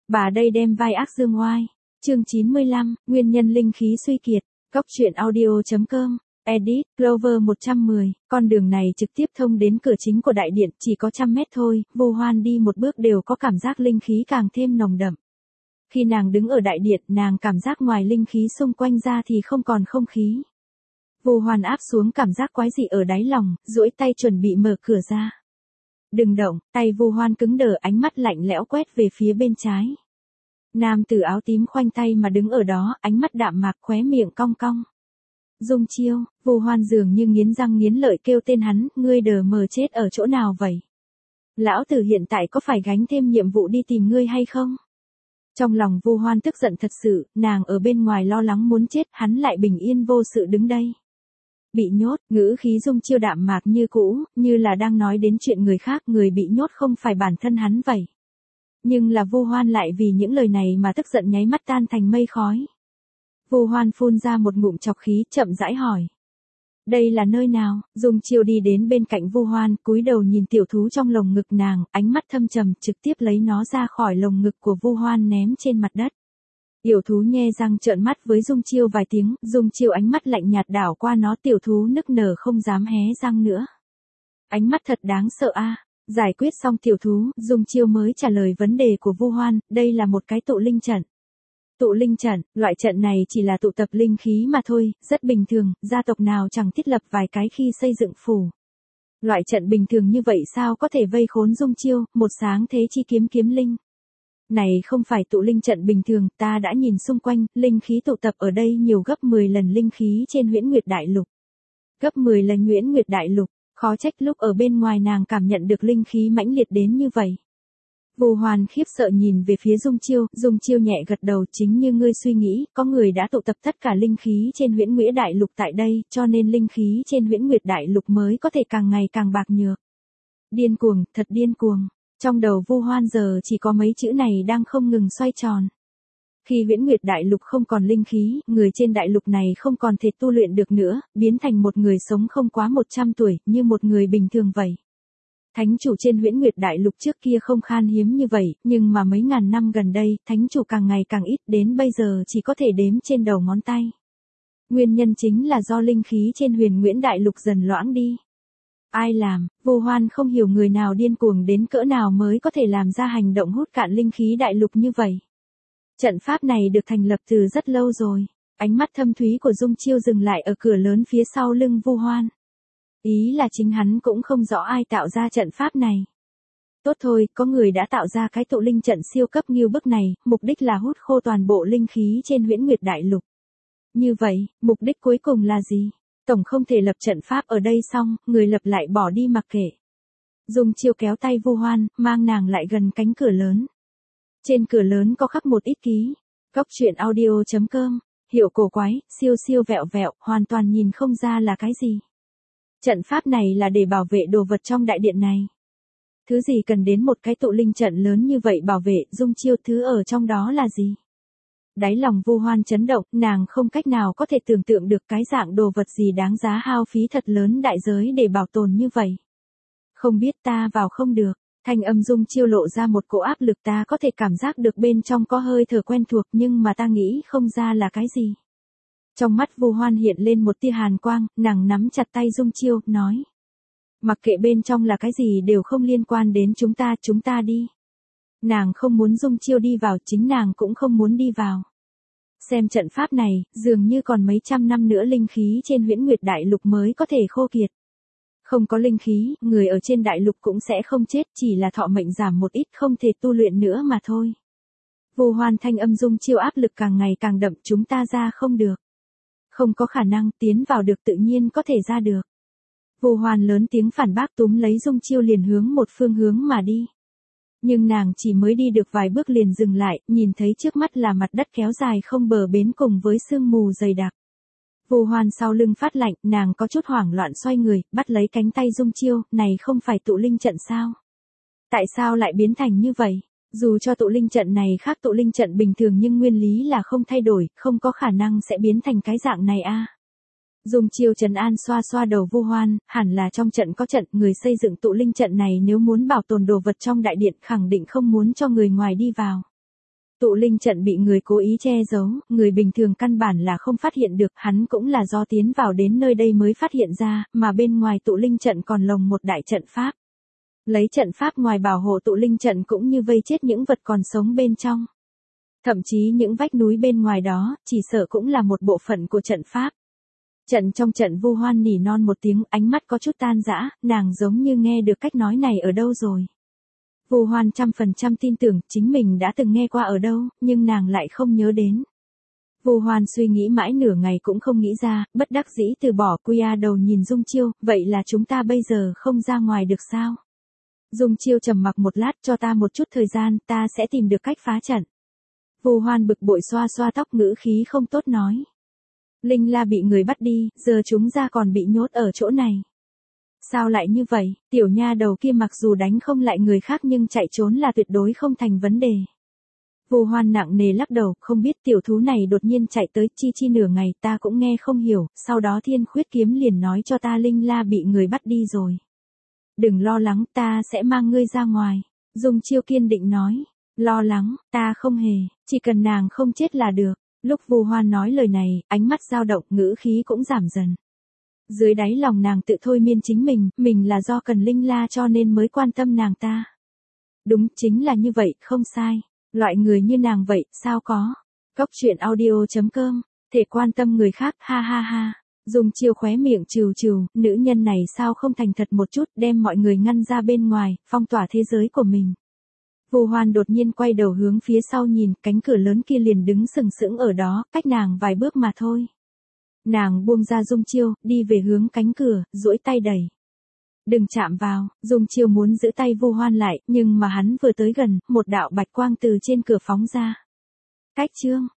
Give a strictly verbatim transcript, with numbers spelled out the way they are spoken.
Bà đây đem vai ác dương oai. Chương chín mươi lăm, nguyên nhân linh khí suy kiệt. Góc truyện audio chấm com. Edit, Clover một trăm mười, con đường này trực tiếp thông đến cửa chính của đại điện, chỉ có trăm mét thôi, Vu Hoan đi một bước đều có cảm giác linh khí càng thêm nồng đậm. Khi nàng đứng ở đại điện, nàng cảm giác ngoài linh khí xung quanh ra thì không còn không khí. Vu Hoan áp xuống cảm giác quái dị ở đáy lòng, duỗi tay chuẩn bị mở cửa ra. Đừng động, tay Vu Hoan cứng đờ, ánh mắt lạnh lẽo quét về phía bên trái. Nam tử áo tím khoanh tay mà đứng ở đó, ánh mắt đạm mạc, khóe miệng cong cong. Dung Chiêu, Vu Hoan dường như nghiến răng nghiến lợi kêu tên hắn, ngươi đờ mờ chết ở chỗ nào vậy? Lão tử hiện tại có phải gánh thêm nhiệm vụ đi tìm ngươi hay không? Trong lòng Vu Hoan tức giận thật sự, nàng ở bên ngoài lo lắng muốn chết, hắn lại bình yên vô sự đứng đây. Bị nhốt, ngữ khí Dung Chiêu đạm mạc như cũ, như là đang nói đến chuyện người khác, người bị nhốt không phải bản thân hắn vậy. Nhưng là Vu Hoan lại vì những lời này mà tức giận nháy mắt tan thành mây khói. Vu Hoan phun ra một ngụm trọc khí, chậm rãi hỏi. Đây là nơi nào? Dung Chiêu đi đến bên cạnh Vu Hoan, cúi đầu nhìn tiểu thú trong lồng ngực nàng, ánh mắt thâm trầm, trực tiếp lấy nó ra khỏi lồng ngực của Vu Hoan ném trên mặt đất. Tiểu thú nhe răng trợn mắt với Dung Chiêu vài tiếng, Dung Chiêu ánh mắt lạnh nhạt đảo qua nó, tiểu thú nức nở không dám hé răng nữa. Ánh mắt thật đáng sợ a. Giải quyết xong tiểu thú, Dung Chiêu mới trả lời vấn đề của Vu Hoan, đây là một cái tụ linh trận. Tụ linh trận, loại trận này chỉ là tụ tập linh khí mà thôi, rất bình thường, gia tộc nào chẳng thiết lập vài cái khi xây dựng phủ. Loại trận bình thường như vậy sao có thể vây khốn Dung Chiêu, một sáng thế chi kiếm kiếm linh. Này không phải tụ linh trận bình thường, ta đã nhìn xung quanh, linh khí tụ tập ở đây nhiều gấp mười lần linh khí trên Huyễn Nguyệt Đại Lục. Gấp mười lần Huyễn Nguyệt Đại Lục, khó trách lúc ở bên ngoài nàng cảm nhận được linh khí mãnh liệt đến như vậy. Vu Hoan khiếp sợ nhìn về phía Dung Chiêu, Dung Chiêu nhẹ gật đầu, chính như ngươi suy nghĩ, có người đã tụ tập tất cả linh khí trên Huyễn Nguyệt Đại Lục tại đây, cho nên linh khí trên Huyễn Nguyệt Đại Lục mới có thể càng ngày càng bạc nhược. Điên cuồng, thật điên cuồng. Trong đầu Vu Hoan giờ chỉ có mấy chữ này đang không ngừng xoay tròn. Khi Huyễn Nguyệt Đại Lục không còn linh khí, người trên đại lục này không còn thể tu luyện được nữa, biến thành một người sống không quá một trăm tuổi, như một người bình thường vậy. Thánh chủ trên Huyễn Nguyệt Đại Lục trước kia không khan hiếm như vậy, nhưng mà mấy ngàn năm gần đây, thánh chủ càng ngày càng ít, đến bây giờ chỉ có thể đếm trên đầu ngón tay. Nguyên nhân chính là do linh khí trên Huyền Nguyễn Đại Lục dần loãng đi. Ai làm? Vu Hoan không hiểu người nào điên cuồng đến cỡ nào mới có thể làm ra hành động hút cạn linh khí đại lục như vậy. Trận pháp này được thành lập từ rất lâu rồi. Ánh mắt thâm thúy của Dung Chiêu dừng lại ở cửa lớn phía sau lưng Vu Hoan. Ý là chính hắn cũng không rõ ai tạo ra trận pháp này. Tốt thôi, có người đã tạo ra cái tụ linh trận siêu cấp như bức này, mục đích là hút khô toàn bộ linh khí trên Huyễn Nguyệt Đại Lục. Như vậy, mục đích cuối cùng là gì? Tổng không thể lập trận pháp ở đây xong, người lập lại bỏ đi mặc kệ. Dung Chiêu kéo tay Vu Hoan, mang nàng lại gần cánh cửa lớn. Trên cửa lớn có khắc một ít ký. Góc truyện audio chấm com. Hiệu cổ quái, siêu siêu vẹo vẹo, hoàn toàn nhìn không ra là cái gì. Trận pháp này là để bảo vệ đồ vật trong đại điện này. Thứ gì cần đến một cái tụ linh trận lớn như vậy bảo vệ, Dung Chiêu, thứ ở trong đó là gì? Đáy lòng Vu Hoan chấn động, nàng không cách nào có thể tưởng tượng được cái dạng đồ vật gì đáng giá hao phí thật lớn đại giới để bảo tồn như vậy. Không biết, ta vào không được. Thanh âm Dung Chiêu lộ ra một cỗ áp lực, ta có thể cảm giác được bên trong có hơi thở quen thuộc nhưng mà ta nghĩ không ra là cái gì. Trong mắt Vu Hoan hiện lên một tia hàn quang, nàng nắm chặt tay Dung Chiêu, nói. Mặc kệ bên trong là cái gì đều không liên quan đến chúng ta, chúng ta đi. Nàng không muốn Dung Chiêu đi vào, chính nàng cũng không muốn đi vào. Xem trận pháp này, dường như còn mấy trăm năm nữa linh khí trên Huyễn Nguyệt Đại Lục mới có thể khô kiệt. Không có linh khí, người ở trên đại lục cũng sẽ không chết, chỉ là thọ mệnh giảm một ít, không thể tu luyện nữa mà thôi. Vu Hoan thanh âm Dung Chiêu áp lực càng ngày càng đậm, chúng ta ra không được. Không có khả năng, tiến vào được tự nhiên có thể ra được. Vu Hoan lớn tiếng phản bác, túm lấy Dung Chiêu liền hướng một phương hướng mà đi. Nhưng nàng chỉ mới đi được vài bước liền dừng lại, nhìn thấy trước mắt là mặt đất kéo dài không bờ bến cùng với sương mù dày đặc. Vu Hoan sau lưng phát lạnh, nàng có chút hoảng loạn xoay người, bắt lấy cánh tay Dung Chiêu, này không phải tụ linh trận sao? Tại sao lại biến thành như vậy? Dù cho tụ linh trận này khác tụ linh trận bình thường nhưng nguyên lý là không thay đổi, không có khả năng sẽ biến thành cái dạng này a. Dung Chiêu trấn an xoa xoa đầu Vu Hoan, hẳn là trong trận có trận, người xây dựng tụ linh trận này nếu muốn bảo tồn đồ vật trong đại điện khẳng định không muốn cho người ngoài đi vào. Tụ linh trận bị người cố ý che giấu, người bình thường căn bản là không phát hiện được, hắn cũng là do tiến vào đến nơi đây mới phát hiện ra, mà bên ngoài tụ linh trận còn lồng một đại trận pháp. Lấy trận pháp ngoài bảo hộ tụ linh trận cũng như vây chết những vật còn sống bên trong. Thậm chí những vách núi bên ngoài đó, chỉ sợ cũng là một bộ phận của trận pháp. Trận trong trận Vu Hoan nỉ non một tiếng, ánh mắt có chút tan rã, nàng giống như nghe được cách nói này ở đâu rồi. Vu Hoan trăm phần trăm tin tưởng chính mình đã từng nghe qua ở đâu, nhưng nàng lại không nhớ đến. Vu Hoan suy nghĩ mãi nửa ngày cũng không nghĩ ra, bất đắc dĩ từ bỏ. Quy A đầu nhìn Dung Chiêu, vậy là chúng ta bây giờ không ra ngoài được sao? Dung Chiêu trầm mặc một lát, cho ta một chút thời gian, ta sẽ tìm được cách phá trận. Vu Hoan bực bội xoa xoa tóc, ngữ khí không tốt nói. Linh La bị người bắt đi, giờ chúng ra còn bị nhốt ở chỗ này. Sao lại như vậy, tiểu nha đầu kia mặc dù đánh không lại người khác nhưng chạy trốn là tuyệt đối không thành vấn đề. Vu Hoan nặng nề lắc đầu, không biết tiểu thú này đột nhiên chạy tới chi chi nửa ngày ta cũng nghe không hiểu, sau đó Thiên Khuyết Kiếm liền nói cho ta Linh La bị người bắt đi rồi. Đừng lo lắng, ta sẽ mang ngươi ra ngoài. Dung Chiêu kiên định nói, lo lắng, ta không hề, chỉ cần nàng không chết là được. Lúc Vu Hoan nói lời này, ánh mắt dao động, ngữ khí cũng giảm dần. Dưới đáy lòng nàng tự thôi miên chính mình, mình là do cần Linh La cho nên mới quan tâm nàng ta. Đúng, chính là như vậy, không sai. Loại người như nàng vậy, sao có. Cốc truyện audio chấm com, thể quan tâm người khác, ha ha ha. Dung Chiêu khóe miệng trừ trừ, nữ nhân này sao không thành thật một chút, đem mọi người ngăn ra bên ngoài, phong tỏa thế giới của mình. Vu Hoan đột nhiên quay đầu hướng phía sau nhìn, cánh cửa lớn kia liền đứng sừng sững ở đó, cách nàng vài bước mà thôi. Nàng buông ra Dung Chiêu, đi về hướng cánh cửa, duỗi tay đẩy. Đừng chạm vào, Dung Chiêu muốn giữ tay Vu Hoan lại, nhưng mà hắn vừa tới gần, một đạo bạch quang từ trên cửa phóng ra. Cách chương